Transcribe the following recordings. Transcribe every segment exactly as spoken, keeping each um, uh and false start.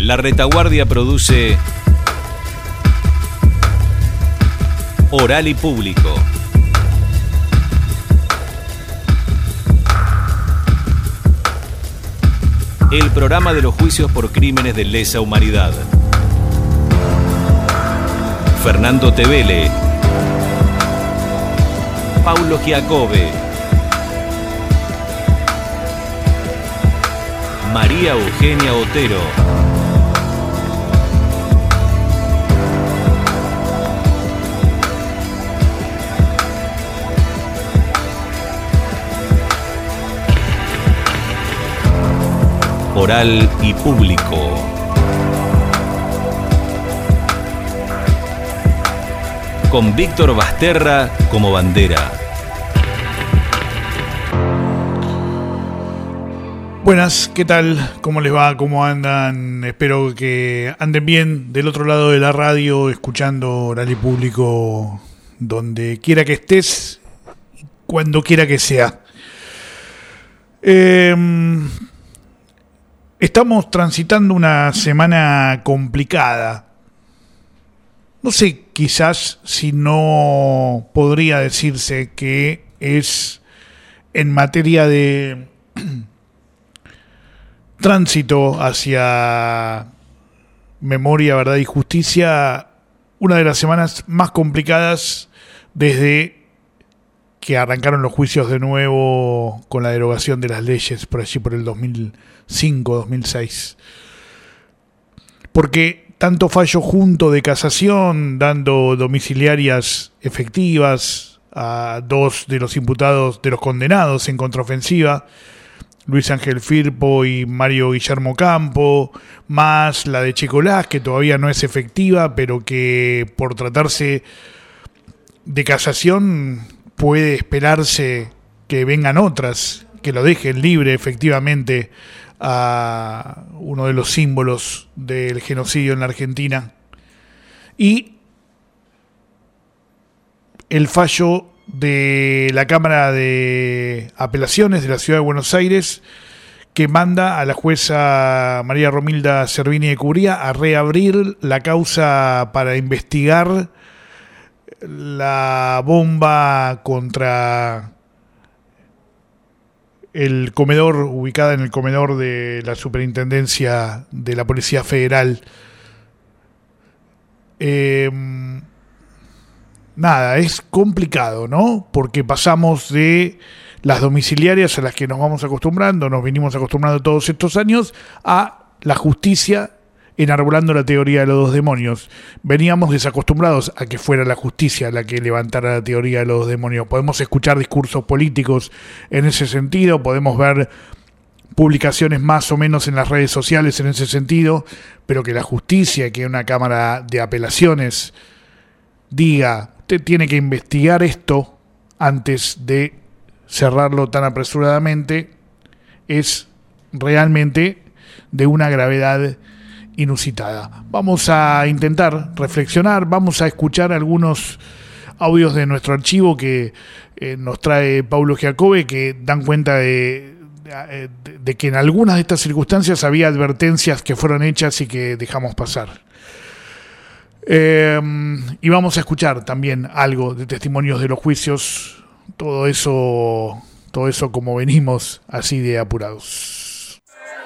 La Retaguardia produce Oral y Público. El programa de los juicios por crímenes de lesa humanidad. Fernando Tevele, Paulo Giacobbe, María Eugenia Otero. Oral y Público. Con Víctor Basterra como bandera. Buenas, ¿qué tal? ¿Cómo les va? ¿Cómo andan? Espero que anden bien del otro lado de la radio, escuchando Oral y Público donde quiera que estés, cuando quiera que sea. Eh, estamos transitando una semana complicada. No sé, quizás si no podría decirse que es en materia de tránsito hacia memoria, verdad y justicia, una de las semanas más complicadas desde que arrancaron los juicios de nuevo con la derogación de las leyes por allí por el dos mil cinco, dos mil seis. Porque tanto fallo junto de casación, dando domiciliarias efectivas a dos de los imputados, de los condenados en contraofensiva, Luis Ángel Firpo y Mario Guillermo Campo, más la de Checolás, que todavía no es efectiva, pero que por tratarse de casación puede esperarse que vengan otras, que lo dejen libre efectivamente a uno de los símbolos del genocidio en la Argentina, y el fallo de la Cámara de Apelaciones de la Ciudad de Buenos Aires, que manda a la jueza María Romilda Servini de Cubría a reabrir la causa para investigar la bomba contra el comedor, ubicada en el comedor de la Superintendencia de la Policía Federal. Eh, nada, es complicado, ¿no? Porque pasamos de las domiciliarias a las que nos vamos acostumbrando, nos venimos acostumbrando todos estos años, a la justicia enarbolando la teoría de los dos demonios. Veníamos desacostumbrados a que fuera la justicia la que levantara la teoría de los dos demonios. Podemos escuchar discursos políticos en ese sentido, podemos ver publicaciones más o menos en las redes sociales en ese sentido, pero que la justicia, que una Cámara de Apelaciones diga, usted tiene que investigar esto antes de cerrarlo tan apresuradamente, es realmente de una gravedad inusitada. Vamos a intentar reflexionar, vamos a escuchar algunos audios de nuestro archivo que eh, nos trae Paulo Giacobbe, que dan cuenta de, de, de que en algunas de estas circunstancias había advertencias que fueron hechas y que dejamos pasar. Eh, y vamos a escuchar también algo de testimonios de los juicios, todo eso, todo eso como venimos así de apurados.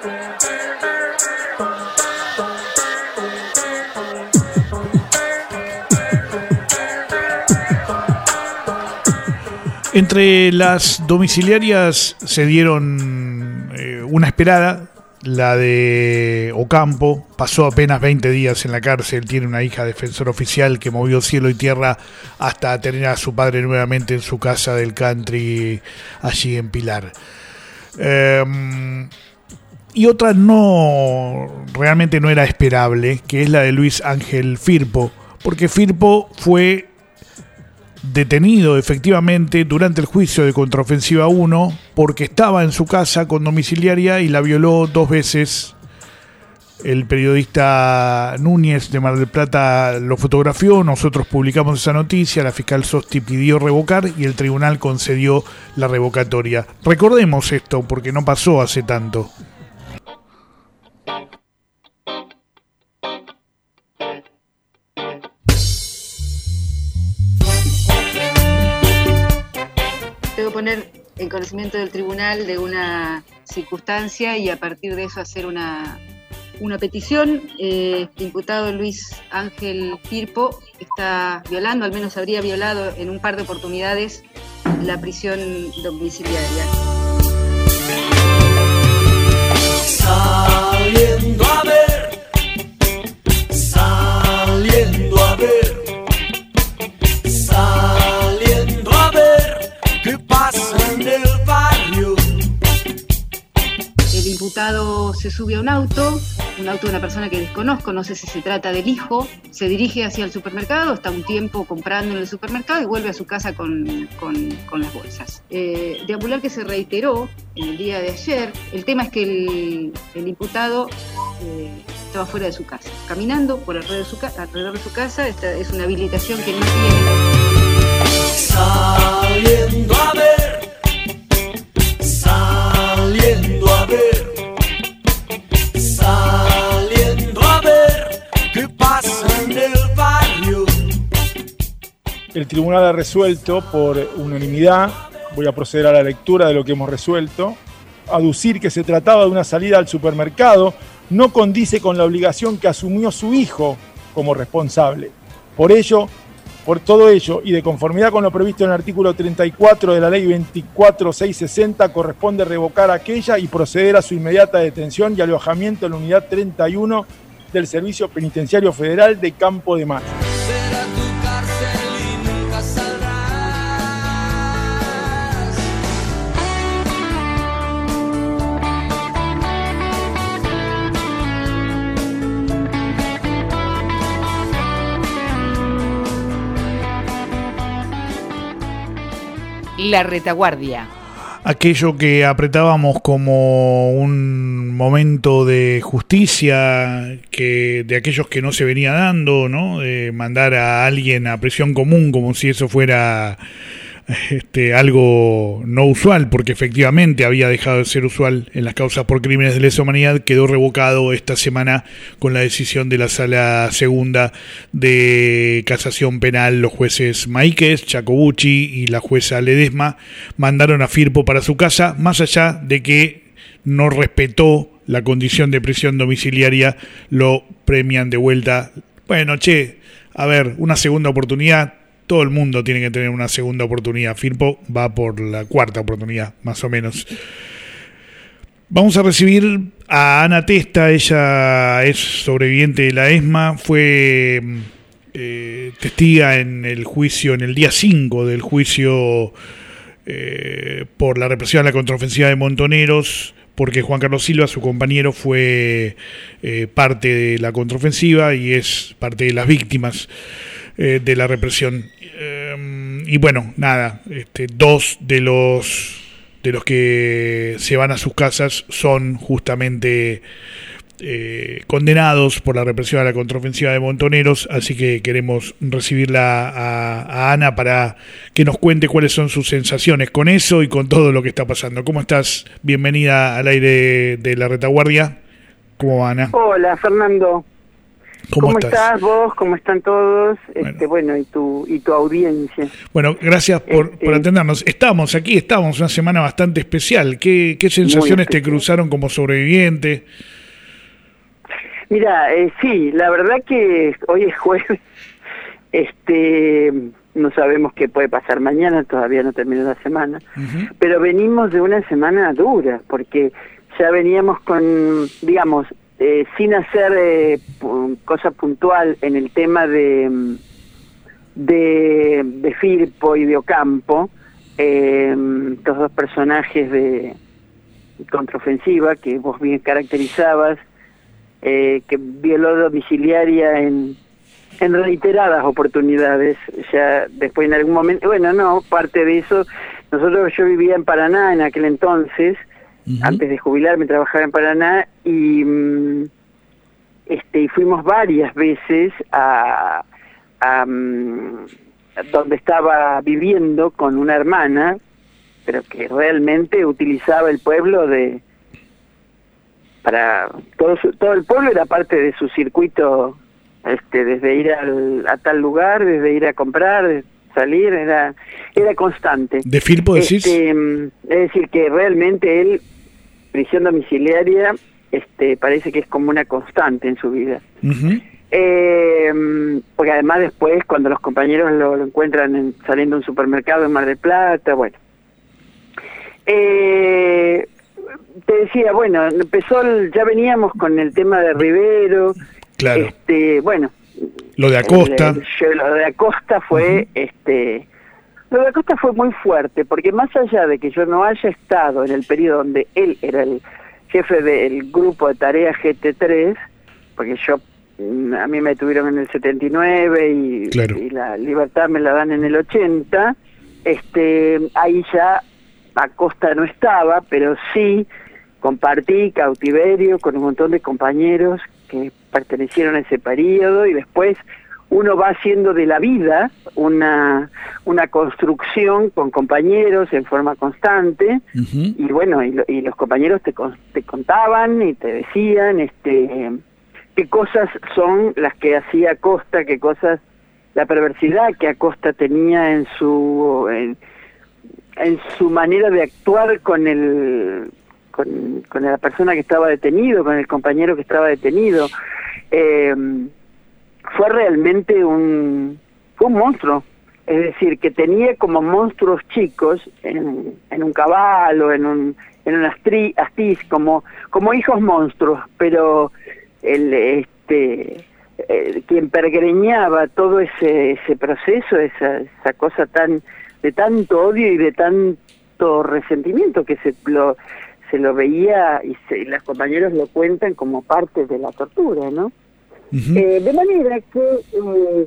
Entre las domiciliarias se dieron eh, una esperada, la de Ocampo, pasó apenas veinte días en la cárcel, tiene una hija defensor oficial que movió cielo y tierra hasta tener a su padre nuevamente en su casa del country allí en Pilar. Eh, y otra no, realmente no era esperable, que es la de Luis Ángel Firpo, porque Firpo fue detenido efectivamente durante el juicio de contraofensiva uno porque estaba en su casa con domiciliaria y la violó dos veces. El periodista Núñez de Mar del Plata lo fotografió, nosotros publicamos esa noticia, la fiscal Sosti pidió revocar y el tribunal concedió la revocatoria. Recordemos esto porque no pasó hace tanto. puede poner en conocimiento del tribunal de una circunstancia y a partir de eso hacer una, una petición. Eh, el imputado Luis Ángel Firpo está violando, al menos habría violado en un par de oportunidades, la prisión domiciliaria. Saliendo a ver, saliendo a ver, saliendo a ver qué pasa en el barrio. El imputado se sube a un auto, un auto de una persona que desconozco, no sé si se trata del hijo, se dirige hacia el supermercado, está un tiempo comprando en el supermercado y vuelve a su casa con, con, con las bolsas. Eh, deambular que se reiteró en el día de ayer. El tema es que el, el imputado eh, estaba fuera de su casa, caminando por alrededor de su, ca- alrededor de su casa. Esta es una habilitación que no tiene. Saliendo a ver, saliendo a ver, saliendo a ver qué pasa en el barrio. El tribunal ha resuelto por unanimidad, voy a proceder a la lectura de lo que hemos resuelto, aducir que se trataba de una salida al supermercado no condice con la obligación que asumió su hijo como responsable. Por ello, por todo ello y de conformidad con lo previsto en el artículo treinta y cuatro de la ley veinticuatro mil seiscientos sesenta, corresponde revocar aquella y proceder a su inmediata detención y alojamiento en la unidad treinta y uno del Servicio Penitenciario Federal de Campo de Mayo. Será tu cárcel y nunca saldrás. La retaguardia. Aquello que apretábamos como un momento de justicia, que de aquellos que no se venía dando, ¿no? De mandar a alguien a prisión común como si eso fuera este, algo no usual, porque efectivamente había dejado de ser usual en las causas por crímenes de lesa humanidad, quedó revocado esta semana con la decisión de la Sala Segunda de Casación Penal. Los jueces Maíquez, Chacobucci y la jueza Ledesma mandaron a Firpo para su casa, más allá de que no respetó la condición de prisión domiciliaria, lo premian de vuelta. Bueno, che, a ver, una segunda oportunidad. Todo el mundo tiene que tener una segunda oportunidad. Firpo va por la cuarta oportunidad, más o menos. Vamos a recibir a Ana Testa. Ella es sobreviviente de la ESMA. Fue eh, testiga en el juicio, en el día cinco del juicio eh, por la represión a la contraofensiva de Montoneros, porque Juan Carlos Silva, su compañero, fue eh, parte de la contraofensiva y es parte de las víctimas eh, de la represión. Eh, y bueno, nada, este, dos de los de los que se van a sus casas son justamente eh, condenados por la represión a la contraofensiva de Montoneros, así que queremos recibirla a, a Ana para que nos cuente cuáles son sus sensaciones con eso y con todo lo que está pasando. ¿Cómo estás? Bienvenida al aire de la retaguardia. ¿Cómo va, Ana? Hola, Fernando. ¿Cómo, ¿Cómo estás? estás vos? ¿Cómo están todos? Bueno, este, bueno y tu y tu audiencia. Bueno, gracias por, este, por atendernos. Estamos aquí, estamos, una semana bastante especial. ¿Qué, qué sensaciones te cruzaron como sobreviviente? Mira, eh, sí, la verdad que hoy es jueves. Este, no sabemos qué puede pasar mañana, todavía no terminó la semana. Uh-huh. Pero venimos de una semana dura, porque ya veníamos con, digamos, Eh, sin hacer eh, pu- cosa puntual en el tema de de, de Firpo y de Ocampo, eh, estos dos personajes de contraofensiva que vos bien caracterizabas, eh, que violó domiciliaria en, en reiteradas oportunidades, ya después en algún momento, bueno, no, parte de eso, nosotros, yo vivía en Paraná en aquel entonces. Uh-huh. Antes de jubilarme trabajaba en Paraná y este y fuimos varias veces a, a, a donde estaba viviendo con una hermana, pero que realmente utilizaba el pueblo de para todo su, todo el pueblo era parte de su circuito, este desde ir al, a tal lugar, desde ir a comprar, salir, era era constante. ¿De Firpo decís? Este, es decir, que realmente él, prisión domiciliaria, este parece que es como una constante en su vida. Uh-huh. Eh, porque además después, cuando los compañeros lo, lo encuentran en, saliendo de un supermercado en Mar del Plata, bueno. Eh, te decía, bueno, empezó, el, ya veníamos con el tema de Rivero. Claro. Este, bueno. Lo de Acosta. El, el, lo de Acosta fue, uh-huh. este, lo de Acosta fue muy fuerte, porque más allá de que yo no haya estado en el periodo donde él era el jefe del grupo de tareas G T tres, porque yo, a mí me tuvieron en el setenta y nueve y, claro. y la libertad me la dan en el ochenta, este, ahí ya Acosta no estaba, pero sí compartí cautiverio con un montón de compañeros que pertenecieron a ese periodo, y después uno va haciendo de la vida una una construcción con compañeros en forma constante. Uh-huh. Y bueno, y, lo, y los compañeros te, te contaban y te decían este qué cosas son las que hacía Acosta, qué cosas, la perversidad que Acosta tenía en su en, en su manera de actuar con el Con, con la persona que estaba detenido, con el compañero que estaba detenido. Eh, fue realmente un, fue un monstruo, es decir, que tenía como monstruos chicos en, en un caballo, en un en un astri, astiz, como como hijos monstruos, pero el este eh, quien pergreñaba todo ese ese proceso, esa esa cosa tan de tanto odio y de tanto resentimiento que se lo se lo veía, y, se, y los compañeros lo cuentan como parte de la tortura, ¿no? Uh-huh. Eh, de manera que eh,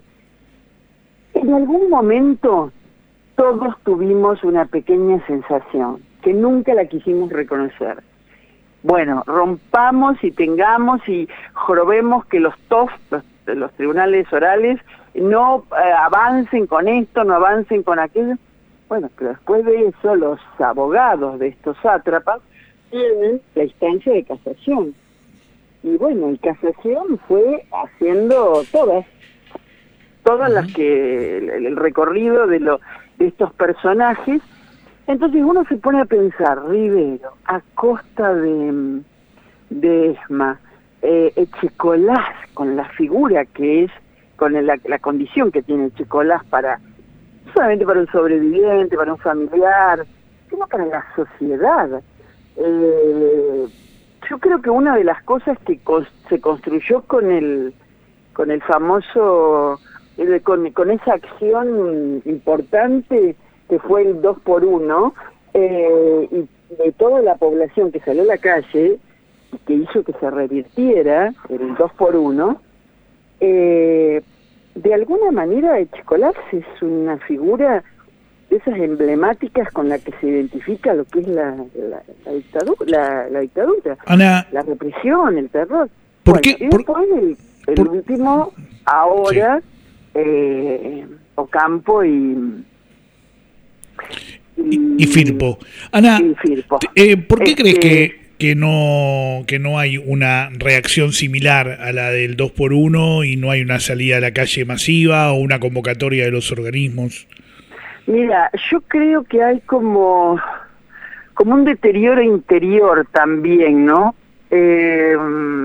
en algún momento todos tuvimos una pequeña sensación que nunca la quisimos reconocer. Bueno, rompamos y tengamos y jorobemos que los T O F, los, los tribunales orales, no eh, avancen con esto, no avancen con aquello. Bueno, pero después de eso los abogados de estos sátrapas tienen la instancia de casación. Y bueno, y casación fue haciendo todas, todas uh-huh. las que, el, el recorrido de, lo, de estos personajes. Entonces uno se pone a pensar, Rivero, Acosta de, de Esma, eh, Echecolás, con la figura que es, con la, la condición que tiene Echecolás para, no solamente para un sobreviviente, para un familiar, sino para la sociedad. Eh, yo creo que una de las cosas que cos, se construyó con el con el famoso el, con, con esa acción importante que fue el dos por uno, eh, y de toda la población que salió a la calle y que hizo que se revirtiera el dos por uno, eh, de alguna manera Echecolás es una figura esas emblemáticas con la que se identifica lo que es la, la, la dictadura, la, la dictadura, Ana, la represión, el terror. ¿Por bueno, qué? Y Por, después el, el por, último, ahora, sí. eh, Ocampo y, y, y Firpo. Ana, y Firpo. Eh, ¿por qué este, crees que que no que no hay una reacción similar a la del dos por uno y no hay una salida a la calle masiva o una convocatoria de los organismos? Mira, yo creo que hay como como un deterioro interior también, ¿no? Eh,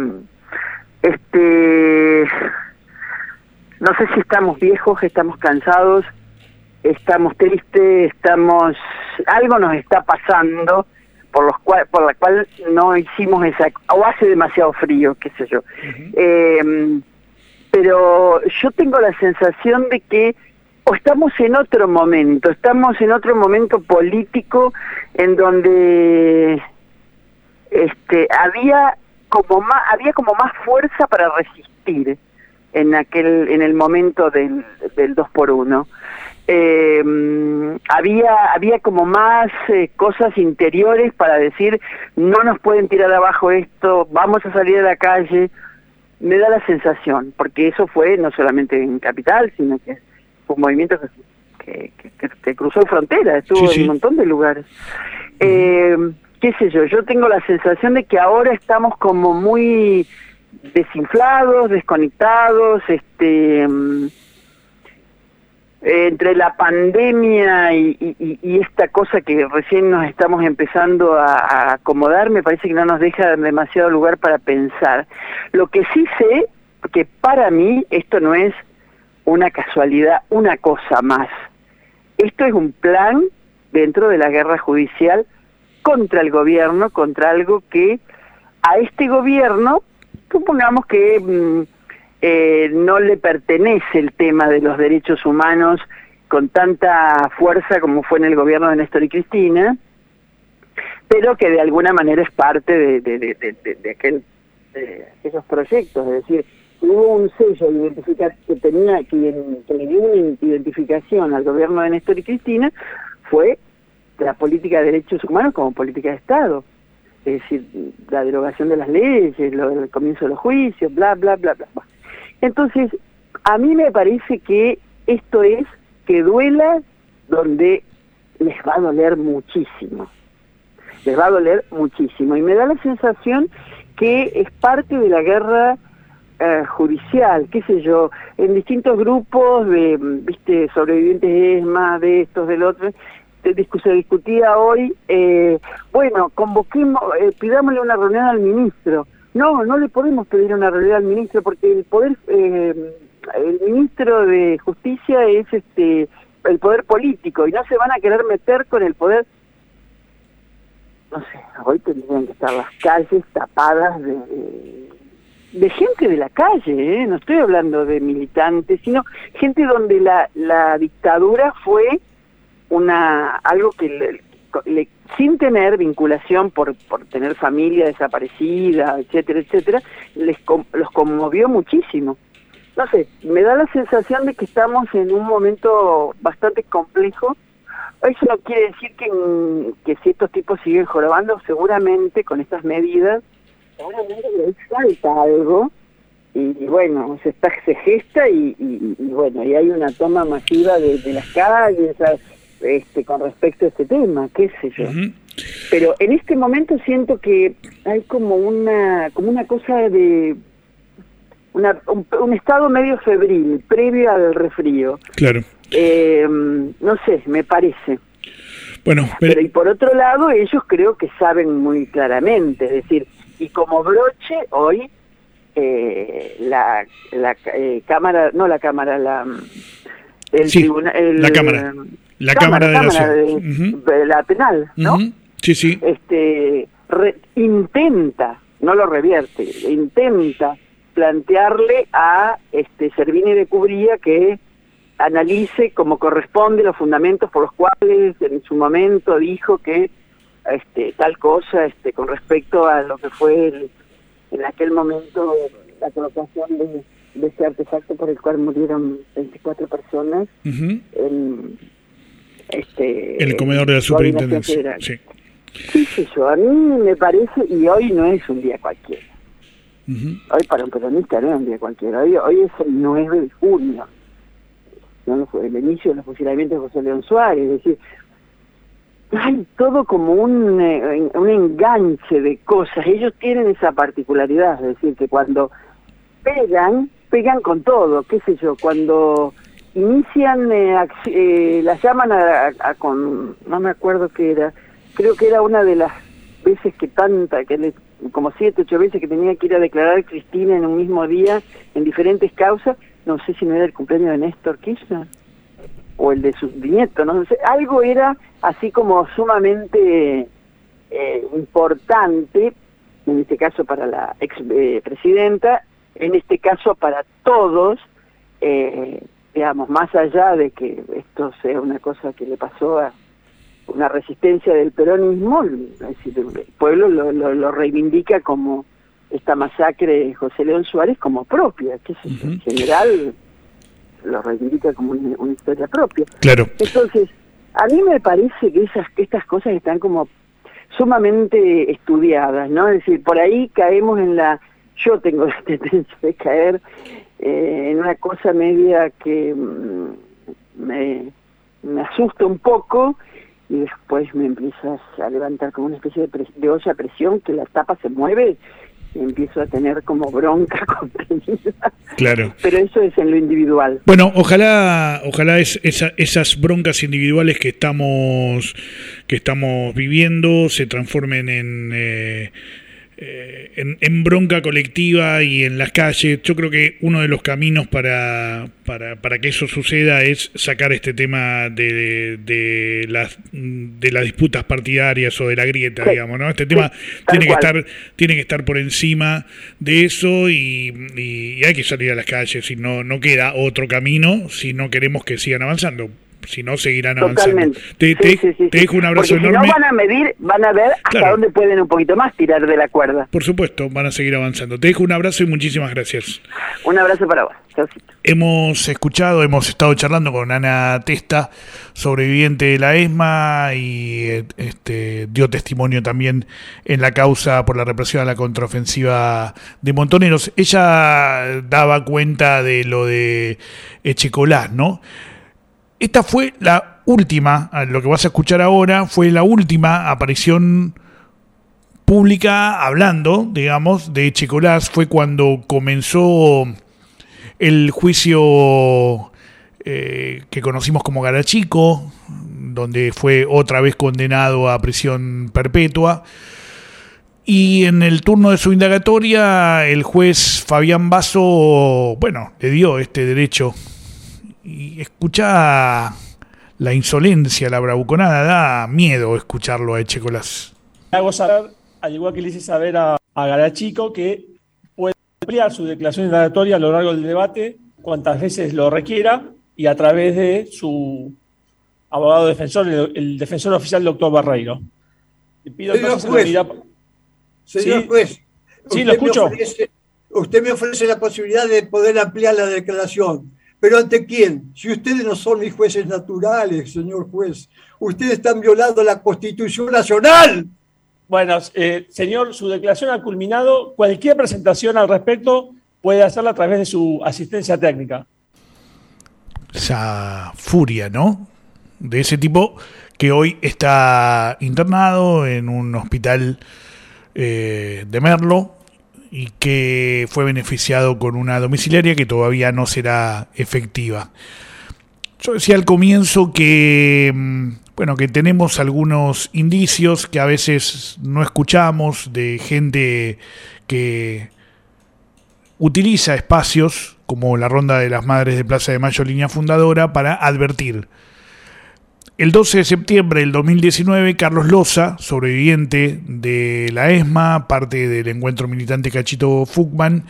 este, no sé si estamos viejos, estamos cansados, estamos tristes, estamos, algo nos está pasando por los cual, por la cual no hicimos esa, o hace demasiado frío, qué sé yo. Uh-huh. Eh, pero yo tengo la sensación de que o estamos en otro momento, estamos en otro momento político en donde este había como más había como más fuerza para resistir en aquel en el momento del del dos por uno. Eh, había había como más eh, cosas interiores para decir no nos pueden tirar abajo esto, vamos a salir a la calle. Me da la sensación, porque eso fue no solamente en Capital, sino que un movimiento que, que, que, que cruzó fronteras, estuvo sí, sí. en un montón de lugares. Eh, qué sé yo, yo tengo la sensación de que ahora estamos como muy desinflados, desconectados, este eh, entre la pandemia y, y, y esta cosa que recién nos estamos empezando a, a acomodar, me parece que no nos deja demasiado lugar para pensar. Lo que sí sé, que para mí esto no es una casualidad, una cosa más. Esto es un plan dentro de la guerra judicial contra el gobierno, contra algo que a este gobierno, supongamos que mm, eh, no le pertenece el tema de los derechos humanos con tanta fuerza como fue en el gobierno de Néstor y Cristina, pero que de alguna manera es parte de, de, de, de, de, de aquel, de aquellos proyectos, es decir, hubo un sello identifica que tenía que, que le dio una identificación al gobierno de Néstor y Cristina, fue la política de derechos humanos como política de Estado, es decir, la derogación de las leyes, lo, el comienzo de los juicios, bla, bla, bla, bla. Entonces, a mí me parece que esto es que duela donde les va a doler muchísimo, les va a doler muchísimo, y me da la sensación que es parte de la guerra Uh, judicial, qué sé yo, en distintos grupos de, viste, sobrevivientes de ESMA, de estos, del otro, se, discu se discutía hoy, eh, bueno, convoquemos, eh, pidámosle una reunión al ministro. No, no le podemos pedir una reunión al ministro porque el poder, eh, el ministro de Justicia es este el poder político y no se van a querer meter con el poder. No sé, hoy tendrían que estar las calles tapadas de... de de gente de la calle, ¿eh? No estoy hablando de militantes, sino gente donde la, la dictadura fue una algo que le, le, sin tener vinculación por, por tener familia desaparecida, etcétera, etcétera, les los conmovió muchísimo. No sé, me da la sensación de que estamos en un momento bastante complejo. Eso no quiere decir que, que si estos tipos siguen jorobando, seguramente con estas medidas seguramente les falta algo y, y bueno, se está se gesta y, y, y bueno, y hay una toma masiva de, de las calles este, con respecto a este tema, qué sé yo. Uh-huh. Pero en este momento siento que hay como una como una cosa de una, un, un estado medio febril previo al resfrío. Claro. Eh, no sé, me parece. Bueno, pero... pero y por otro lado ellos creo que saben muy claramente, es decir, y como broche hoy eh, la la eh, cámara no la cámara la el sí, tribunal el, la cámara la cámara, cámara de cámara la, de, uh-huh. de la penal, ¿no? Uh-huh. Sí, sí. Este re, intenta, no lo revierte, intenta plantearle a este Servini de Cubría que analice como corresponde los fundamentos por los cuales en su momento dijo que este tal cosa este con respecto a lo que fue el, en aquel momento la colocación de, de ese artefacto por el cual murieron veinticuatro personas uh-huh. en este el comedor de la superintendencia. Sí. Sí, sí, yo a mí me parece, y hoy no es un día cualquiera. Uh-huh. Hoy para un peronista no es un día cualquiera. Hoy, hoy es el nueve de junio, no fue el inicio de los fusilamientos de José León Suárez, es decir, hay todo como un, eh, un enganche de cosas. Ellos tienen esa particularidad, es decir, que cuando pegan, pegan con todo, qué sé yo, cuando inician, eh, eh, las llaman a, a, a con, no me acuerdo qué era, creo que era una de las veces que tanta, que le, como siete, ocho veces que tenía que ir a declarar Cristina en un mismo día, en diferentes causas, no sé si no era el cumpleaños de Néstor Kirchner, o el de sus nietos, no sé, algo era así como sumamente eh, importante, en este caso para la ex eh, presidenta, en este caso para todos, eh, digamos, más allá de que esto sea una cosa que le pasó a una resistencia del peronismo, es decir, el pueblo lo, lo, lo reivindica como esta masacre de José León Suárez como propia, que es uh-huh. en general lo reivindica como una, una historia propia. Claro. Entonces, a mí me parece que esas que estas cosas están como sumamente estudiadas, ¿no? Es decir, por ahí caemos en la... Yo tengo la tendencia de caer eh, en una cosa media que mm, me, me asusta un poco y después me empiezas a levantar como una especie de, pres- de olla a presión que la tapa se mueve empiezo a tener como bronca contenida. Claro. Pero eso es en lo individual. Bueno, ojalá, ojalá es, esa, esas broncas individuales que estamos, que estamos viviendo se transformen en, eh, eh, en, en bronca colectiva y en las calles. Yo creo que uno de los caminos para, para, para que eso suceda es sacar este tema de, de las de las disputas partidarias o de la grieta, sí, digamos, ¿no? Este tema sí, tiene que estar tiene que estar por encima de eso y, y hay que salir a las calles y no no queda otro camino si no queremos que sigan avanzando. Si no, seguirán avanzando. Te, te, sí, sí, sí, te dejo un abrazo porque enorme. Si no van a medir, van a ver hasta claro. dónde pueden un poquito más tirar de la cuerda. Por supuesto, van a seguir avanzando. Te dejo un abrazo y muchísimas gracias. Un abrazo para vos. Chaucito. Hemos escuchado, hemos estado charlando con Ana Testa, sobreviviente de la ESMA, y este dio testimonio también en la causa por la represión a la contraofensiva de Montoneros. Ella daba cuenta de lo de Echecolás, ¿no? Esta fue la última, lo que vas a escuchar ahora, fue la última aparición pública hablando, digamos, de Echecolás. Fue cuando comenzó el juicio eh, que conocimos como Garachico, donde fue otra vez condenado a prisión perpetua. Y en el turno de su indagatoria, el juez Fabián Basso, bueno, le dio este derecho. Y escuchá la insolencia, la bravuconada, da miedo escucharlo a Echecolás. Hago saber, al igual que le hice saber a, a Garachico, que puede ampliar su declaración indagatoria a lo largo del debate cuantas veces lo requiera y a través de su abogado defensor, el, el defensor oficial doctor Barreiro. Le pido Señor juez, mirá... Señor ¿Sí? juez, sí, lo escucho. Me ofrece, usted me ofrece la posibilidad de poder ampliar la declaración. ¿Pero ante quién? Si ustedes no son mis jueces naturales, señor juez. Ustedes están violando la Constitución Nacional. Bueno, eh, señor, su declaración ha culminado. Cualquier presentación al respecto puede hacerla a través de su asistencia técnica. Esa furia, ¿no? De ese tipo que hoy está internado en un hospital eh, de Merlo, y que fue beneficiado con una domiciliaria que todavía no será efectiva. Yo decía al comienzo que, bueno, que tenemos algunos indicios que a veces no escuchamos de gente que utiliza espacios como la Ronda de las Madres de Plaza de Mayo, línea fundadora, para advertir. El doce de septiembre del dos mil diecinueve, Carlos Loza, sobreviviente de la ESMA, parte del encuentro militante Cachito Fugman,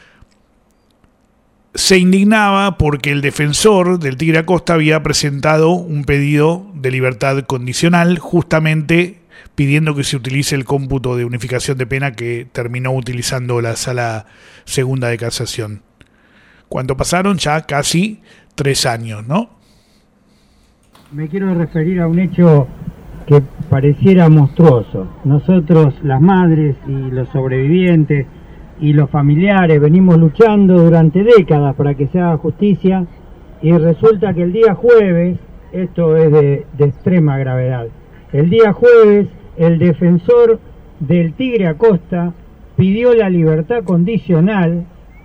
se indignaba porque el defensor del Tigre Acosta había presentado un pedido de libertad condicional, justamente pidiendo que se utilice el cómputo de unificación de pena que terminó utilizando la Sala Segunda de Casación. Cuando pasaron ya casi tres años, ¿no? Me quiero referir a un hecho que pareciera monstruoso. Nosotros, las madres y los sobrevivientes y los familiares, venimos luchando durante décadas para que se haga justicia, y resulta que el día jueves, esto es de, de extrema gravedad, el día jueves el defensor del Tigre Acosta pidió la libertad condicional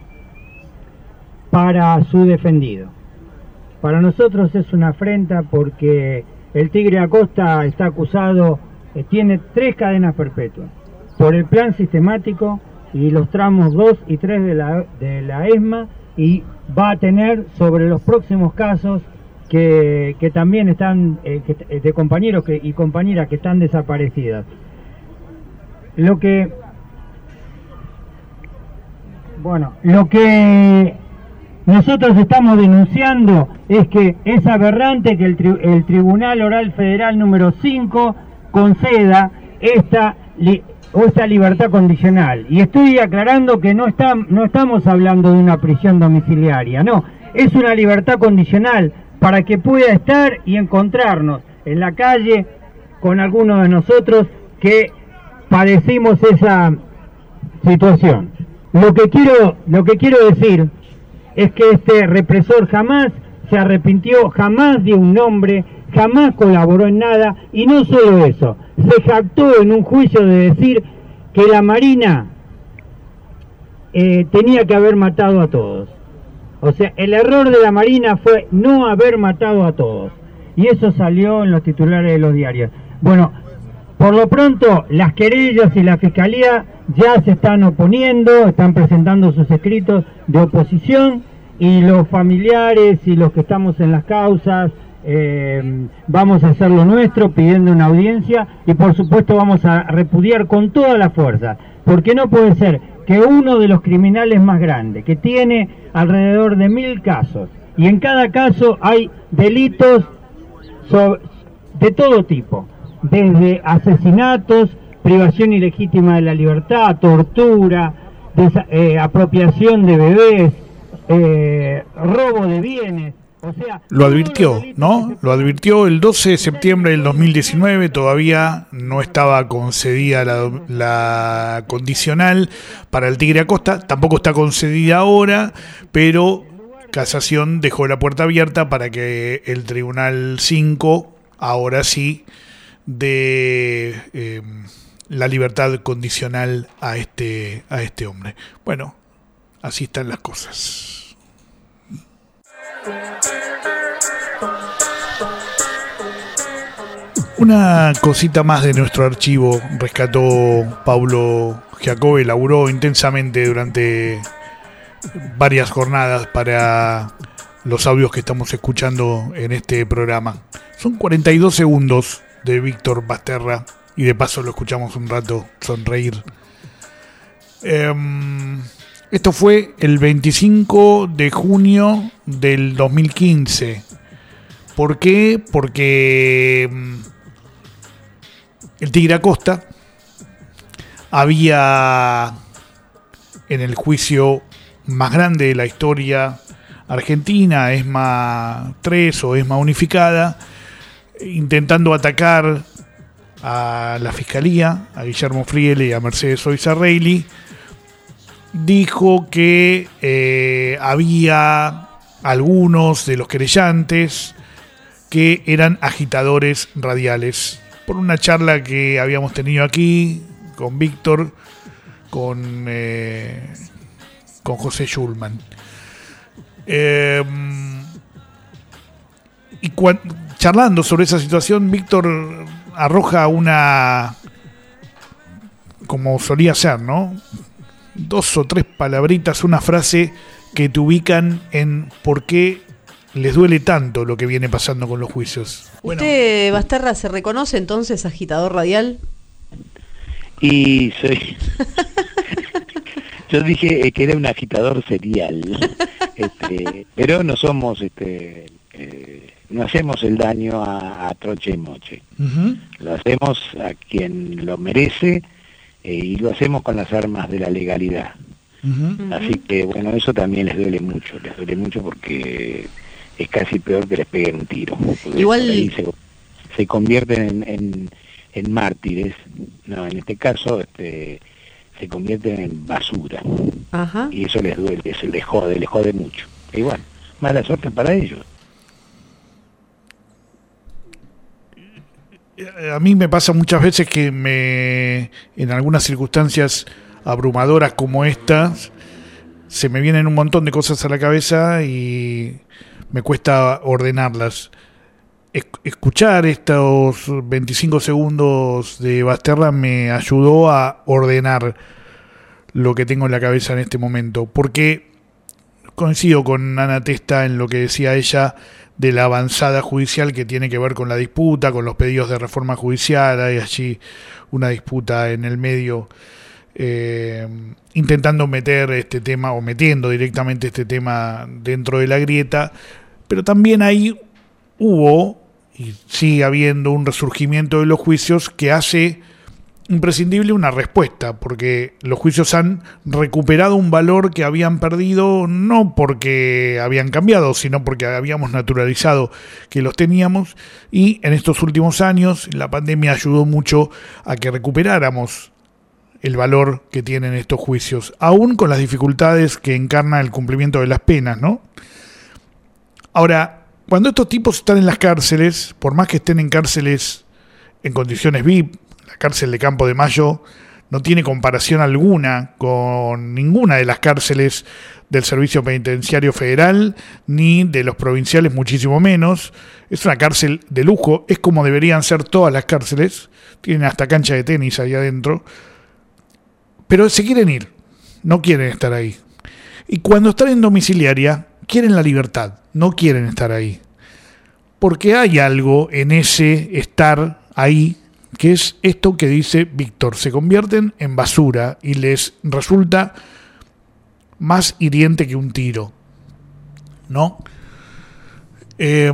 para su defendido. Para nosotros es una afrenta porque el Tigre Acosta está acusado, eh, tiene tres cadenas perpetuas por el plan sistemático y los tramos dos y tres de la, de la ESMA, y va a tener sobre los próximos casos que, que también están, eh, que, de compañeros que, y compañeras que están desaparecidas. Lo que, bueno, lo que nosotros estamos denunciando es que es aberrante que el, tri el Tribunal Oral Federal número cinco conceda esta, li esta libertad condicional. Y estoy aclarando que no, está, no estamos hablando de una prisión domiciliaria, no. Es una libertad condicional para que pueda estar y encontrarnos en la calle con algunos de nosotros que padecimos esa situación. Lo que quiero, lo que quiero decir es que este represor jamás se arrepintió, jamás dio un nombre, jamás colaboró en nada, y no solo eso, se jactó en un juicio de decir que la Marina eh, tenía que haber matado a todos. O sea, el error de la Marina fue no haber matado a todos. Y eso salió en los titulares de los diarios. Bueno, por lo pronto, las querellas y la Fiscalía ya se están oponiendo, están presentando sus escritos de oposición, y los familiares y los que estamos en las causas eh, vamos a hacer lo nuestro pidiendo una audiencia, y por supuesto vamos a repudiar con toda la fuerza, porque no puede ser que uno de los criminales más grandes, que tiene alrededor de mil casos, y en cada caso hay delitos sobre, de todo tipo, desde asesinatos, privación ilegítima de la libertad, tortura, desa, eh, apropiación de bebés, eh, robo de bienes. O sea, lo advirtió, ¿no? Lo advirtió el doce de septiembre del dos mil diecinueve, todavía no estaba concedida la, la condicional para el Tigre Acosta, tampoco está concedida ahora, pero Casación dejó la puerta abierta para que el Tribunal cinco, ahora sí, dé eh, la libertad condicional a este, a este hombre. Bueno, así están las cosas. Una cosita más de nuestro archivo rescató Paulo Giacobbe, laburó intensamente durante varias jornadas para los audios que estamos escuchando en este programa. Son cuarenta y dos segundos de Víctor Basterra y de paso lo escuchamos un rato sonreír. Eh, esto fue el veinticinco de junio del dos mil quince. ¿Por qué? Porque el Tigre Acosta había, en el juicio más grande de la historia argentina, ESMA tres o ESMA unificada, intentando atacar a la Fiscalía, a Guillermo Friele y a Mercedes Oiza Reilly, dijo que eh, había algunos de los querellantes que eran agitadores radiales. Por una charla que habíamos tenido aquí con Víctor, con, eh, con José Schulman. Eh, y cuando, charlando sobre esa situación, Víctor arroja una, como solía ser, ¿no? Dos o tres palabritas, una frase que te ubican en por qué les duele tanto lo que viene pasando con los juicios. Bueno. ¿Usted, Basterra, se reconoce entonces agitador radial? Y soy... Yo dije que era un agitador serial, este, pero no somos, este, eh, no hacemos el daño a, a troche y moche. Uh-huh. Lo hacemos a quien lo merece eh, y lo hacemos con las armas de la legalidad. Uh-huh. Así que, bueno, eso también les duele mucho, les duele mucho porque es casi peor que les peguen un tiro. Igual se, se convierten en, en, en mártires, no, en este caso, este, se convierten en basura. Ajá. Y eso les duele, eso les jode, les jode mucho. E igual, mala suerte para ellos. A mí me pasa muchas veces que me, en algunas circunstancias abrumadoras como estas, se me vienen un montón de cosas a la cabeza y me cuesta ordenarlas. Escuchar estos veinticinco segundos de Basterra me ayudó a ordenar lo que tengo en la cabeza en este momento, porque coincido con Ana Testa en lo que decía ella de la avanzada judicial que tiene que ver con la disputa, con los pedidos de reforma judicial. Hay allí una disputa en el medio, eh, intentando meter este tema o metiendo directamente este tema dentro de la grieta, pero también ahí hubo y sigue habiendo un resurgimiento de los juicios que hace imprescindible una respuesta, porque los juicios han recuperado un valor que habían perdido, no porque habían cambiado, sino porque habíamos naturalizado que los teníamos, y en estos últimos años la pandemia ayudó mucho a que recuperáramos el valor que tienen estos juicios, aún con las dificultades que encarna el cumplimiento de las penas, ¿no? Ahora, cuando estos tipos están en las cárceles, por más que estén en cárceles en condiciones V I P, la cárcel de Campo de Mayo no tiene comparación alguna con ninguna de las cárceles del Servicio Penitenciario Federal, ni de los provinciales, muchísimo menos. Es una cárcel de lujo, es como deberían ser todas las cárceles, tienen hasta cancha de tenis ahí adentro, pero se quieren ir, no quieren estar ahí. Y cuando están en domiciliaria, quieren la libertad, no quieren estar ahí. Porque hay algo en ese estar ahí, que es esto que dice Víctor, se convierten en basura y les resulta más hiriente que un tiro, ¿no? Eh,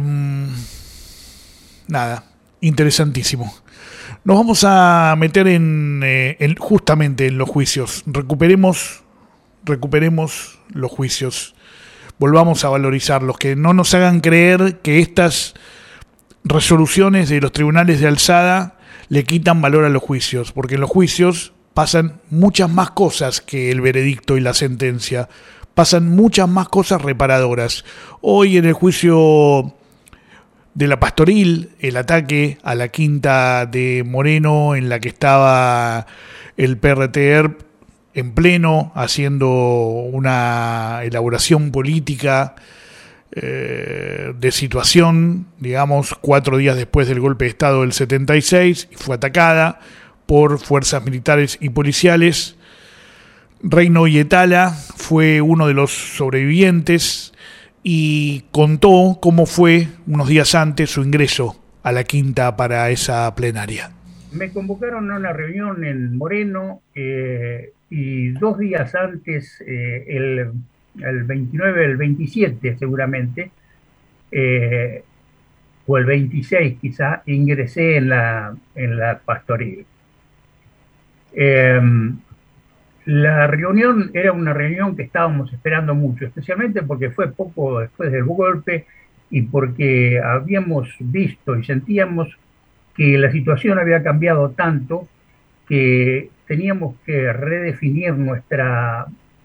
nada, interesantísimo. Nos vamos a meter en, eh, en justamente en los juicios. Recuperemos, recuperemos los juicios. Volvamos a valorizarlos, que no nos hagan creer que estas resoluciones de los tribunales de alzada le quitan valor a los juicios, porque en los juicios pasan muchas más cosas que el veredicto y la sentencia, pasan muchas más cosas reparadoras. Hoy en el juicio de la Pastoril, el ataque a la quinta de Moreno, en la que estaba el P R T E R P en pleno, haciendo una elaboración política eh, de situación, digamos, cuatro días después del golpe de Estado del setenta y seis, y fue atacada por fuerzas militares y policiales. Reino Yetala fue uno de los sobrevivientes y contó cómo fue unos días antes su ingreso a la quinta para esa plenaria. Me convocaron a una reunión en Moreno eh, y dos días antes, eh, el, el veintinueve, el veintisiete seguramente, eh, o el veintiséis quizá, ingresé en la, en la Pastoril. Eh, la reunión era una reunión que estábamos esperando mucho, especialmente porque fue poco después del golpe y porque habíamos visto y sentíamos que la situación había cambiado tanto que teníamos que redefinir nuestra,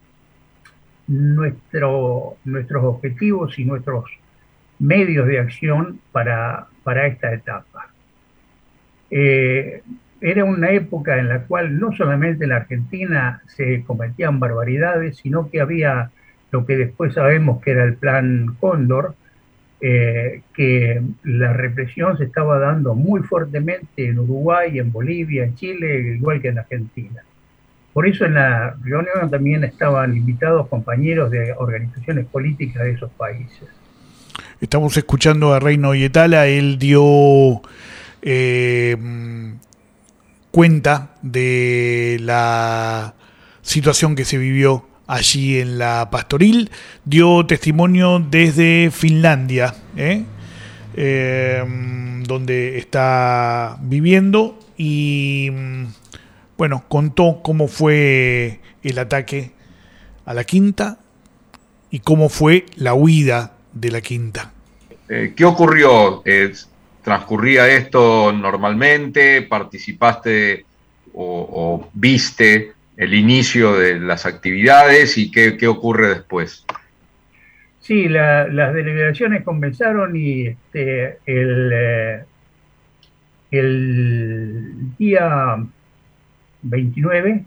nuestro, nuestros objetivos y nuestros medios de acción para, para esta etapa. Eh, era una época en la cual no solamente en la Argentina se cometían barbaridades, sino que había lo que después sabemos que era el Plan Cóndor, Eh, que la represión se estaba dando muy fuertemente en Uruguay, en Bolivia, en Chile, igual que en Argentina. Por eso en la reunión también estaban invitados compañeros de organizaciones políticas de esos países. Estamos escuchando a Reino Yetala, él dio eh, cuenta de la situación que se vivió allí en la Pastoril, dio testimonio desde Finlandia, ¿eh? Eh, donde está viviendo, y bueno, contó cómo fue el ataque a la quinta y cómo fue la huida de la quinta. Eh, ¿Qué ocurrió? Eh, ¿Transcurría esto normalmente? ¿Participaste o, o viste el inicio de las actividades y qué, qué ocurre después? Sí, la, las deliberaciones comenzaron y este, el, eh, el día veintinueve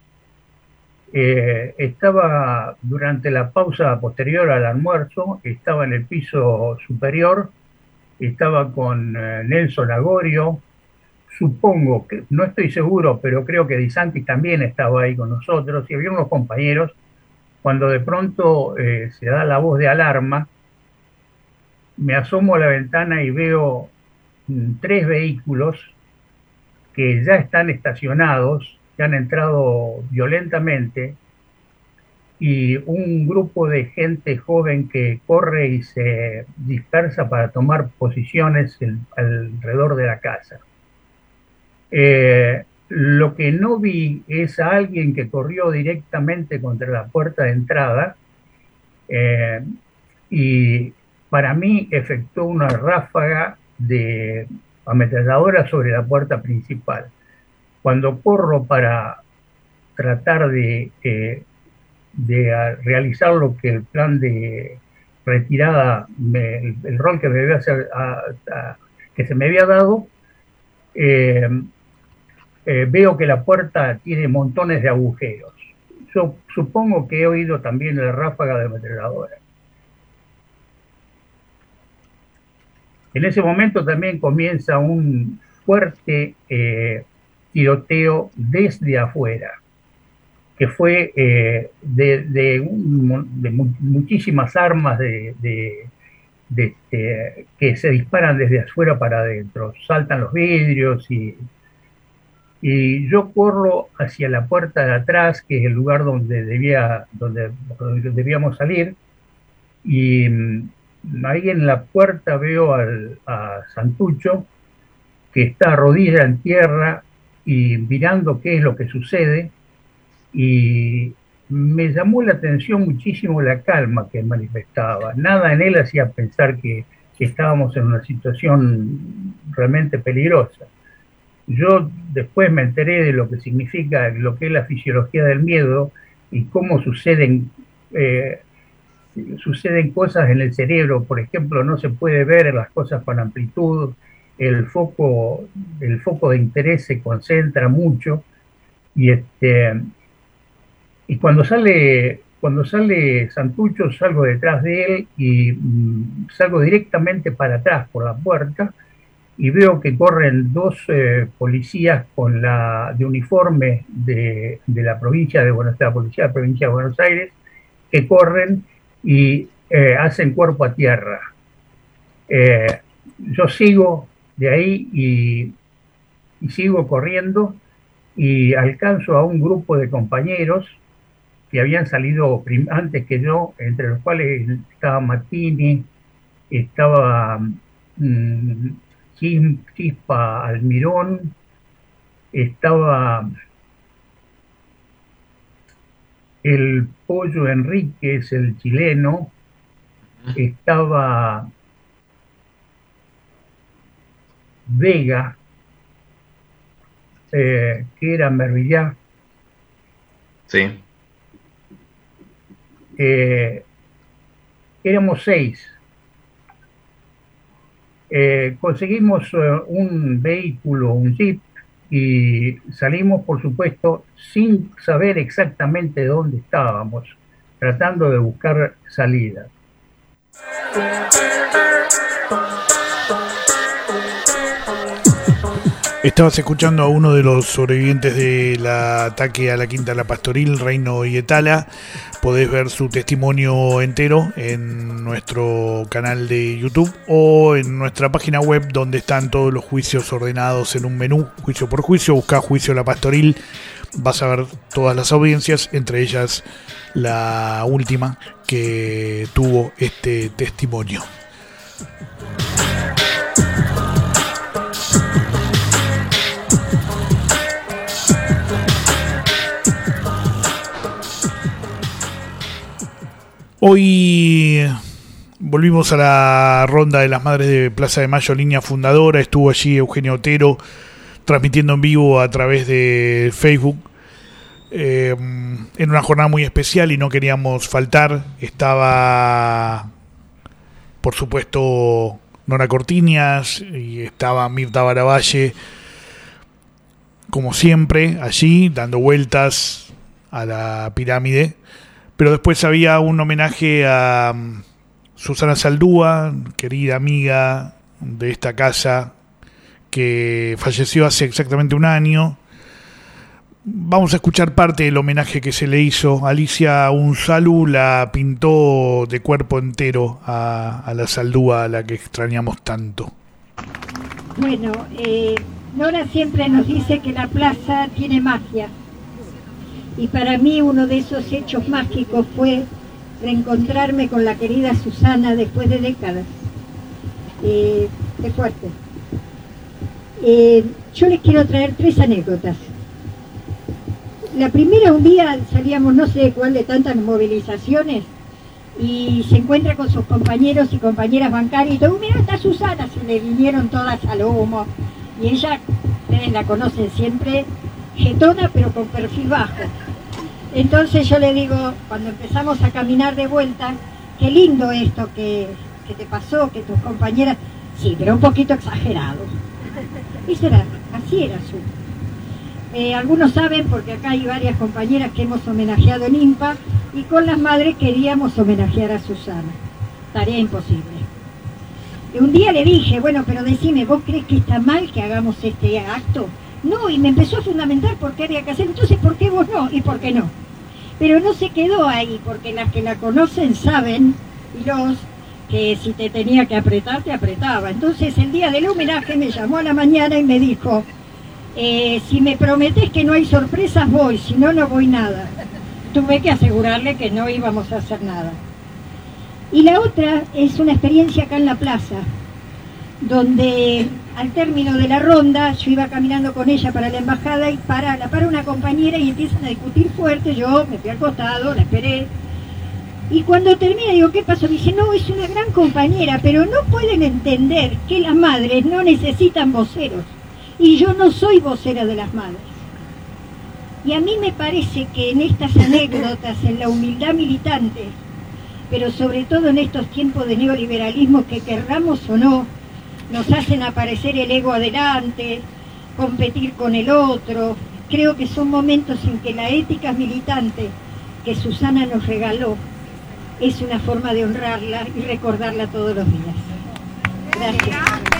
eh, estaba durante la pausa posterior al almuerzo, estaba en el piso superior, estaba con eh, Nelson Agorio, supongo, que no estoy seguro, pero creo que Di Santis también estaba ahí con nosotros, y había unos compañeros, cuando de pronto eh, se da la voz de alarma, me asomo a la ventana y veo mm, tres vehículos que ya están estacionados, que han entrado violentamente, y un grupo de gente joven que corre y se dispersa para tomar posiciones en, alrededor de la casa. Eh, lo que no vi es a alguien que corrió directamente contra la puerta de entrada eh, y para mí efectuó una ráfaga de ametralladora sobre la puerta principal. Cuando corro para tratar de, eh, de realizar lo que el plan de retirada, me, el, el rol que, me había, a, a, que se me había dado, eh, eh, veo que la puerta tiene montones de agujeros. Yo supongo que he oído también la ráfaga de ametralladora. En ese momento también comienza un fuerte eh, tiroteo desde afuera, que fue eh, de, de, un, de mu muchísimas armas de, de, de, de, que se disparan desde afuera para adentro. Saltan los vidrios y, y yo corro hacia la puerta de atrás, que es el lugar donde, debía, donde, donde debíamos salir, y ahí en la puerta veo al, a Santucho, que está a rodilla en tierra y mirando qué es lo que sucede, y me llamó la atención muchísimo la calma que manifestaba. Nada en él hacía pensar que, que estábamos en una situación realmente peligrosa. Yo después me enteré de lo que significa, lo que es la fisiología del miedo y cómo suceden eh, suceden cosas en el cerebro. Por ejemplo, no se puede ver las cosas con amplitud, el foco, el foco de interés se concentra mucho, y este y cuando sale cuando sale Santucho salgo detrás de él y mmm, salgo directamente para atrás por la puerta y veo que corren dos eh, policías con la de uniforme de, de la provincia de Buenos Aires, la policía de la provincia de Buenos Aires, que corren y eh, hacen cuerpo a tierra. Eh, yo sigo de ahí y, y sigo corriendo y alcanzo a un grupo de compañeros que habían salido antes que yo, entre los cuales estaba Martini, estaba mmm, Chispa Almirón, estaba el Pollo Enríquez, el chileno, estaba Vega, eh, que era Mervillá. Sí. Eh, éramos seis. Eh, conseguimos uh, un vehículo, un jeep, y salimos, por supuesto, sin saber exactamente dónde estábamos, tratando de buscar salida. Estabas escuchando a uno de los sobrevivientes del ataque a la Quinta La Pastoril, Reino Yetala. Podés ver su testimonio entero en nuestro canal de YouTube o en nuestra página web, donde están todos los juicios ordenados en un menú, juicio por juicio. Buscá Juicio La Pastoril, vas a ver todas las audiencias, entre ellas la última que tuvo este testimonio. Hoy volvimos a la ronda de las Madres de Plaza de Mayo, línea fundadora. Estuvo allí Eugenio Otero transmitiendo en vivo a través de Facebook, eh, en una jornada muy especial y no queríamos faltar. Estaba, por supuesto, Nora Cortiñas y estaba Mirta Baravalle, como siempre, allí dando vueltas a la pirámide. Pero después había un homenaje a Susana Saldúa, querida amiga de esta casa, que falleció hace exactamente un año. Vamos a escuchar parte del homenaje que se le hizo. Alicia Unzalu la pintó de cuerpo entero a, a la Saldúa, a la que extrañamos tanto. Bueno, eh, Nora siempre nos dice que la plaza tiene magia. Y para mí uno de esos hechos mágicos fue reencontrarme con la querida Susana después de décadas. Eh, qué fuerte. Eh, yo les quiero traer tres anécdotas. La primera, un día salíamos no sé de cuál de tantas movilizaciones y se encuentra con sus compañeros y compañeras bancarias y todo, mira, está Susana, se le vinieron todas al humo. Y ella, ustedes la conocen siempre, jetona pero con perfil bajo. Entonces yo le digo, cuando empezamos a caminar de vuelta, qué lindo esto que, que te pasó, que tus compañeras, sí, pero un poquito exagerado. Y será, así era su. Eh, algunos saben, porque acá hay varias compañeras que hemos homenajeado en IMPA, y con las madres queríamos homenajear a Susana. Tarea imposible. Y un día le dije, bueno, pero decime, ¿vos crees que está mal que hagamos este acto? No, y me empezó a fundamentar por qué había que hacer. Entonces, ¿por qué vos no? ¿Y por qué no? Pero no se quedó ahí, porque las que la conocen saben, y los que si te tenía que apretar, te apretaba. Entonces, el día del homenaje me llamó a la mañana y me dijo, eh, si me prometés que no hay sorpresas, voy, si no, no voy nada. Tuve que asegurarle que no íbamos a hacer nada. Y la otra es una experiencia acá en la plaza, donde al término de la ronda yo iba caminando con ella para la embajada y para, la para una compañera y empiezan a discutir fuerte. Yo me fui al costado, la esperé, y cuando termina digo, ¿qué pasó? Dije, no, es una gran compañera, pero no pueden entender que las madres no necesitan voceros, y yo no soy vocera de las madres. Y a mí me parece que en estas anécdotas, en la humildad militante, pero sobre todo en estos tiempos de neoliberalismo que querramos o no, nos hacen aparecer el ego adelante, competir con el otro. Creo que son momentos en que la ética militante que Susana nos regaló es una forma de honrarla y recordarla todos los días. Gracias.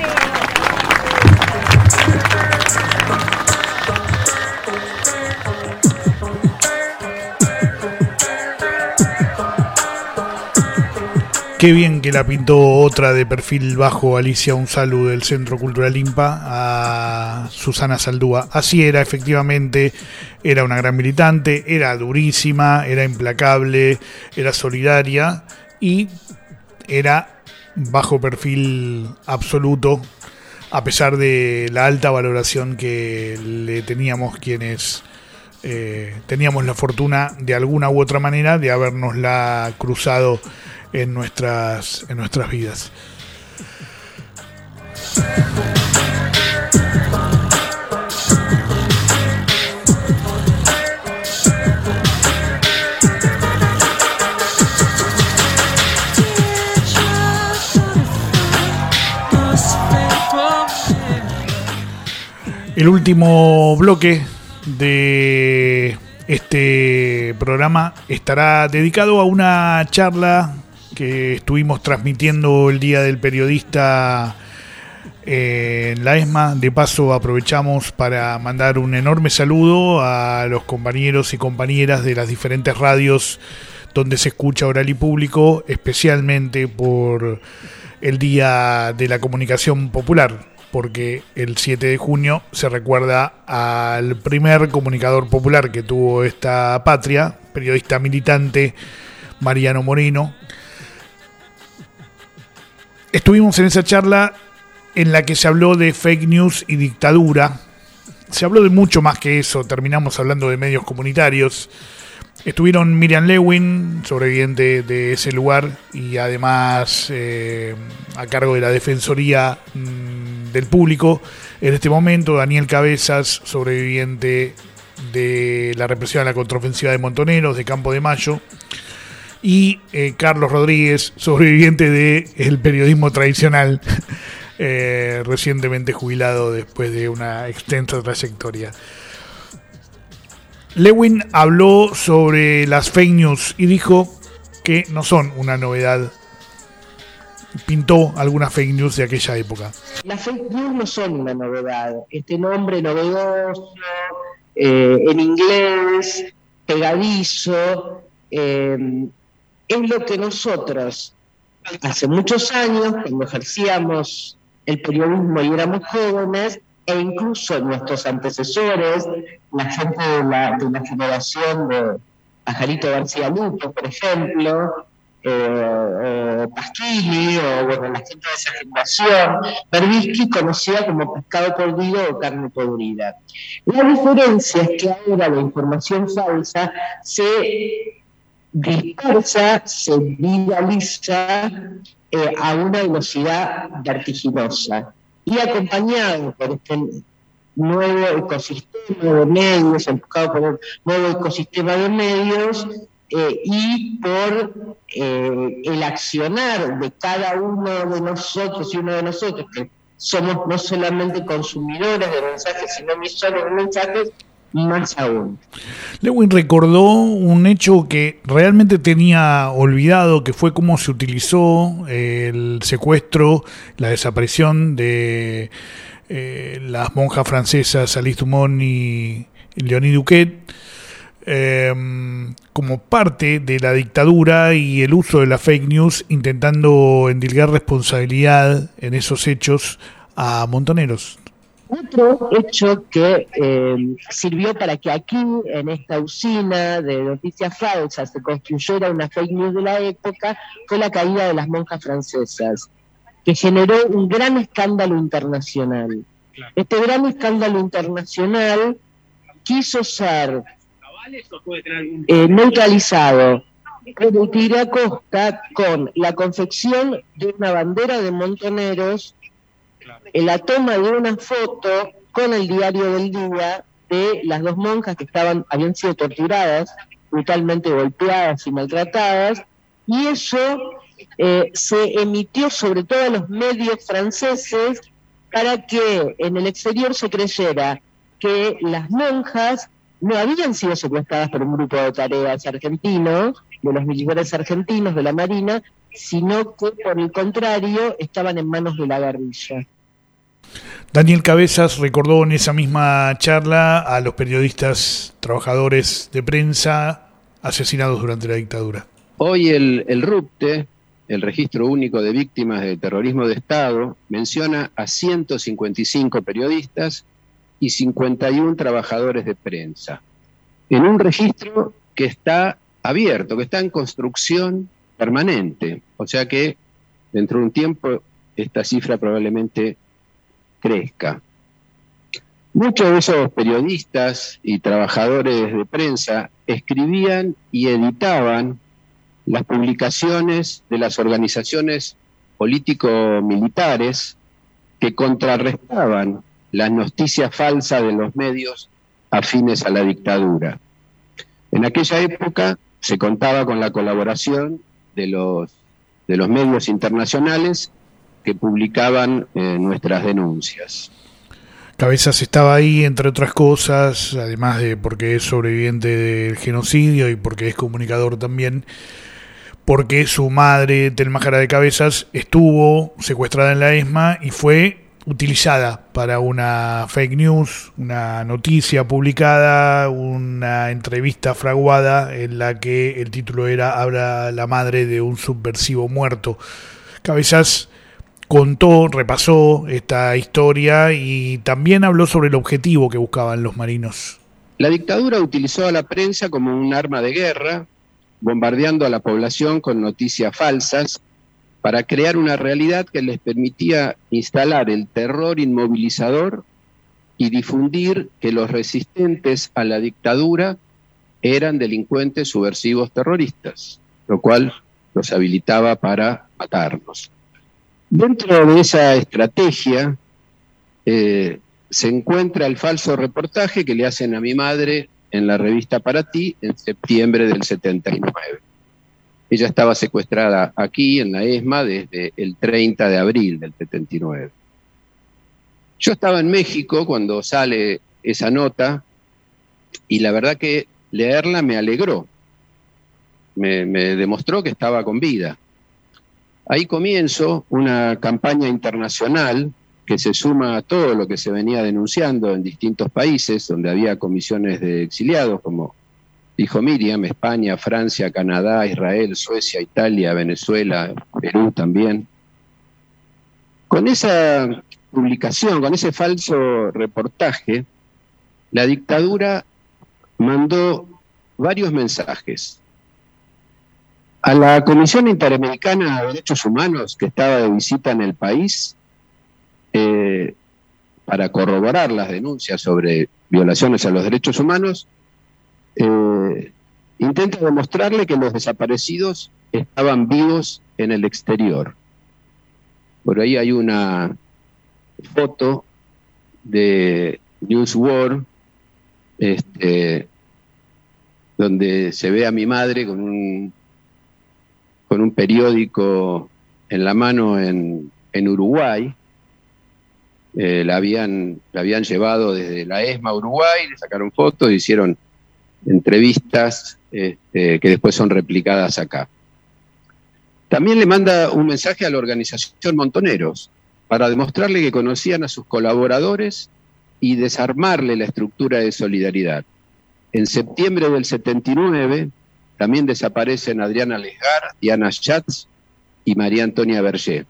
Qué bien que la pintó otra de perfil bajo, Alicia Unzalu del Centro Cultural IMPA, a Susana Zaldúa. Así era, efectivamente, era una gran militante, era durísima, era implacable, era solidaria y era bajo perfil absoluto, a pesar de la alta valoración que le teníamos quienes eh, teníamos la fortuna de alguna u otra manera de habernosla cruzado en nuestras, en nuestras vidas. El último bloque de este programa estará dedicado a una charla que estuvimos transmitiendo el Día del Periodista en la ESMA. De paso aprovechamos para mandar un enorme saludo a los compañeros y compañeras de las diferentes radios donde se escucha Oral y Público, especialmente por el Día de la Comunicación Popular, porque el siete de junio se recuerda al primer comunicador popular que tuvo esta patria, periodista militante Mariano Moreno. Estuvimos en esa charla en la que se habló de fake news y dictadura. Se habló de mucho más que eso, terminamos hablando de medios comunitarios. Estuvieron Miriam Lewin, sobreviviente de ese lugar, y además eh, a cargo de la Defensoría mmm, del Público. En este momento, Daniel Cabezas, sobreviviente de la represión a la contraofensiva de Montoneros, de Campo de Mayo. Y eh, Carlos Rodríguez, sobreviviente del periodismo tradicional, eh, recientemente jubilado después de una extensa trayectoria. Lewin habló sobre las fake news y dijo que no son una novedad. Pintó algunas fake news de aquella época. Las fake news no son una novedad. Este nombre novedoso, eh, en inglés, pegadizo, eh, es lo que nosotros, hace muchos años, cuando ejercíamos el periodismo y éramos jóvenes, e incluso nuestros antecesores, la gente de la, de la generación de Pajarito García Luque, por ejemplo, eh, eh, Pasquini, o bueno, la gente de esa generación, Berbisky conocida como pescado podrido o carne podrida. La diferencia es que ahora la información falsa se dispersa, se viraliza eh, a una velocidad vertiginosa, y acompañado por este nuevo ecosistema de medios, empujado por el nuevo ecosistema de medios, eh, y por eh, el accionar de cada uno de nosotros y uno de nosotros, que somos no solamente consumidores de mensajes, sino emisores de mensajes, más aún. Lewin recordó un hecho que realmente tenía olvidado, que fue cómo se utilizó el secuestro, la desaparición de eh, las monjas francesas Alice Dumont y Leonie Duquet eh, como parte de la dictadura y el uso de la fake news, intentando endilgar responsabilidad en esos hechos a montoneros. Otro hecho que eh, sirvió para que aquí, en esta usina de noticias falsas, se construyera una fake news de la época, fue la caída de las monjas francesas, que generó un gran escándalo internacional. Este gran escándalo internacional quiso ser eh, neutralizado por Tira Costa con la confección de una bandera de montoneros, en la toma de una foto con el diario del día de las dos monjas que estaban habían sido torturadas, brutalmente golpeadas y maltratadas, y eso eh, se emitió sobre todo en los medios franceses para que en el exterior se creyera que las monjas no habían sido secuestradas por un grupo de tareas argentinos, de los militares argentinos de la Marina, sino que por el contrario estaban en manos de la guerrilla. Daniel Cabezas recordó en esa misma charla a los periodistas, trabajadores de prensa asesinados durante la dictadura. Hoy el, el RUPTE, el Registro Único de Víctimas de Terrorismo de Estado, menciona a ciento cincuenta y cinco periodistas y cincuenta y uno trabajadores de prensa, en un registro que está abierto, que está en construcción permanente, o sea que dentro de un tiempo esta cifra probablemente crezca. Muchos de esos periodistas y trabajadores de prensa escribían y editaban las publicaciones de las organizaciones político-militares que contrarrestaban las noticias falsas de los medios afines a la dictadura. En aquella época se contaba con la colaboración de los, de los medios internacionales que publicaban eh, nuestras denuncias. Cabezas estaba ahí, entre otras cosas, además de porque es sobreviviente del genocidio y porque es comunicador también, porque su madre, Telma Jara de Cabezas, estuvo secuestrada en la ESMA y fue utilizada para una fake news, una noticia publicada, una entrevista fraguada en la que el título era "Habla la madre de un subversivo muerto". Cabezas contó, repasó esta historia y también habló sobre el objetivo que buscaban los marinos. La dictadura utilizó a la prensa como un arma de guerra, bombardeando a la población con noticias falsas para crear una realidad que les permitía instalar el terror inmovilizador y difundir que los resistentes a la dictadura eran delincuentes subversivos terroristas, lo cual los habilitaba para matarnos. Dentro de esa estrategia eh, se encuentra el falso reportaje que le hacen a mi madre en la revista Para Ti en septiembre del setenta y nueve. Ella estaba secuestrada aquí en la ESMA desde el treinta de abril del setenta y nueve. Yo estaba en México cuando sale esa nota y la verdad que leerla me alegró, me, me demostró que estaba con vida. Ahí comienzo una campaña internacional que se suma a todo lo que se venía denunciando en distintos países donde había comisiones de exiliados, como dijo Miriam, España, Francia, Canadá, Israel, Suecia, Italia, Venezuela, Perú también. Con esa publicación, con ese falso reportaje, la dictadura mandó varios mensajes. A la Comisión Interamericana de Derechos Humanos, que estaba de visita en el país, eh, para corroborar las denuncias sobre violaciones a los derechos humanos, eh, intenta demostrarle que los desaparecidos estaban vivos en el exterior. Por ahí hay una foto de Newsworld, este, donde se ve a mi madre con un con un periódico en la mano en, en Uruguay, Eh, la, habían, la habían llevado desde la ESMA a Uruguay, le sacaron fotos, hicieron entrevistas este, que después son replicadas acá. También le manda un mensaje a la organización Montoneros para demostrarle que conocían a sus colaboradores y desarmarle la estructura de solidaridad. En septiembre del setenta y nueve también desaparecen Adriana Lesgar, Diana Schatz y María Antonia Berger.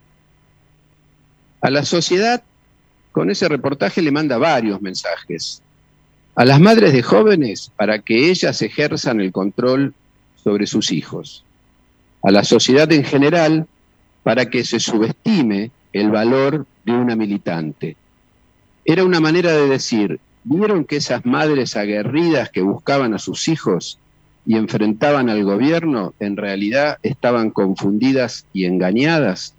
A la sociedad, con ese reportaje le manda varios mensajes. A las madres de jóvenes para que ellas ejerzan el control sobre sus hijos. A la sociedad en general para que se subestime el valor de una militante. Era una manera de decir, ¿vieron que esas madres aguerridas que buscaban a sus hijos y enfrentaban al gobierno en realidad estaban confundidas y engañadas?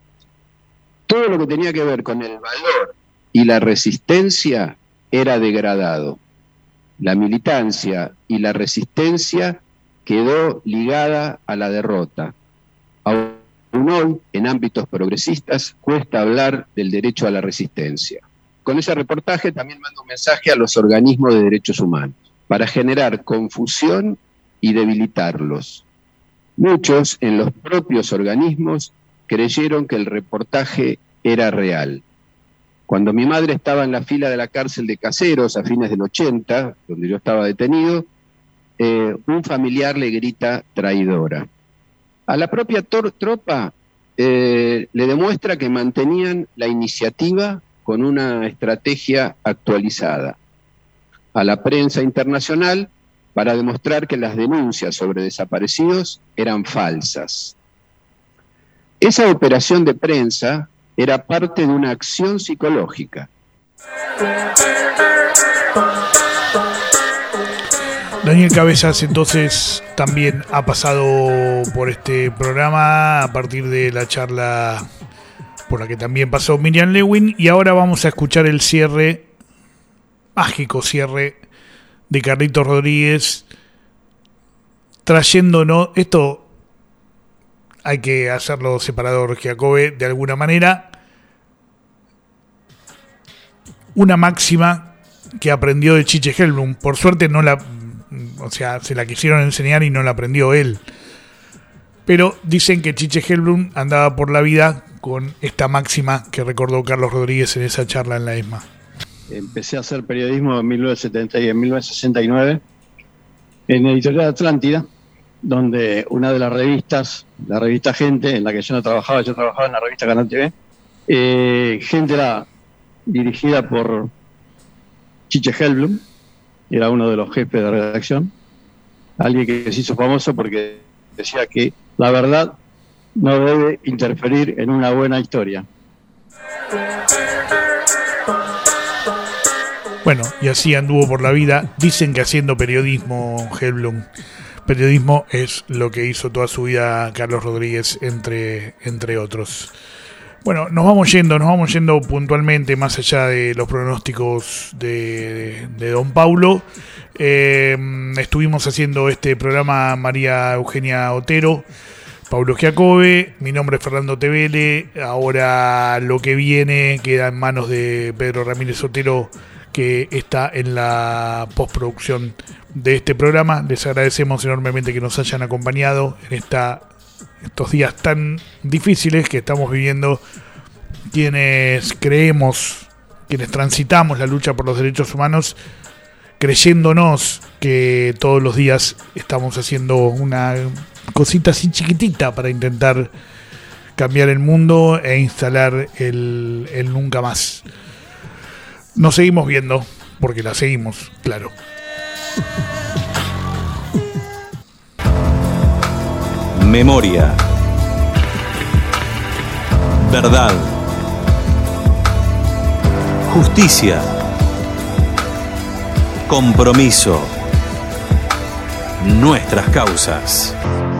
Todo lo que tenía que ver con el valor y la resistencia era degradado. La militancia y la resistencia quedó ligada a la derrota. Aún hoy, en ámbitos progresistas, cuesta hablar del derecho a la resistencia. Con ese reportaje también mando un mensaje a los organismos de derechos humanos, para generar confusión y debilitarlos. Muchos en los propios organismos creyeron que el reportaje era real. Cuando mi madre estaba en la fila de la cárcel de Caseros a fines del ochenta, donde yo estaba detenido, eh, un familiar le grita traidora. A la propia tropa eh, le demuestra que mantenían la iniciativa con una estrategia actualizada. A la prensa internacional para demostrar que las denuncias sobre desaparecidos eran falsas. Esa operación de prensa era parte de una acción psicológica. Daniel Cabezas entonces también ha pasado por este programa a partir de la charla por la que también pasó Miriam Lewin, y ahora vamos a escuchar el cierre, mágico cierre de Carlitos Rodríguez, trayéndonos, esto hay que hacerlo separador, Giacobbe, de alguna manera, una máxima que aprendió de Chiche Hellblum. Por suerte no la, o sea, se la quisieron enseñar y no la aprendió él. Pero dicen que Chiche Hellblum andaba por la vida con esta máxima que recordó Carlos Rodríguez en esa charla en la ESMA. Empecé a hacer periodismo en mil novecientos setenta y en mil novecientos sesenta y nueve en Editorial Atlántida, donde una de las revistas, la revista Gente, en la que yo no trabajaba, yo trabajaba en la revista Canal T V, eh, Gente era dirigida por Chiche Hellblum, era uno de los jefes de redacción, alguien que se hizo famoso porque decía que la verdad no debe interferir en una buena historia. Bueno, y así anduvo por la vida. Dicen que haciendo periodismo, Hellblum. Periodismo es lo que hizo toda su vida Carlos Rodríguez, entre, entre otros. Bueno, nos vamos yendo, nos vamos yendo puntualmente, más allá de los pronósticos de, de, de Don Paulo. Eh, estuvimos haciendo este programa María Eugenia Otero, Paulo Giacobbe, mi nombre es Fernando Tevele. Ahora lo que viene queda en manos de Pedro Ramírez Otero, que está en la postproducción de este programa. Les agradecemos enormemente que nos hayan acompañado en esta, estos días tan difíciles que estamos viviendo quienes creemos, quienes transitamos la lucha por los derechos humanos, creyéndonos que todos los días estamos haciendo una cosita así chiquitita para intentar cambiar el mundo e instalar el, el nunca más. Nos seguimos viendo, porque la seguimos, claro. Memoria. Verdad. Justicia. Compromiso. Nuestras causas.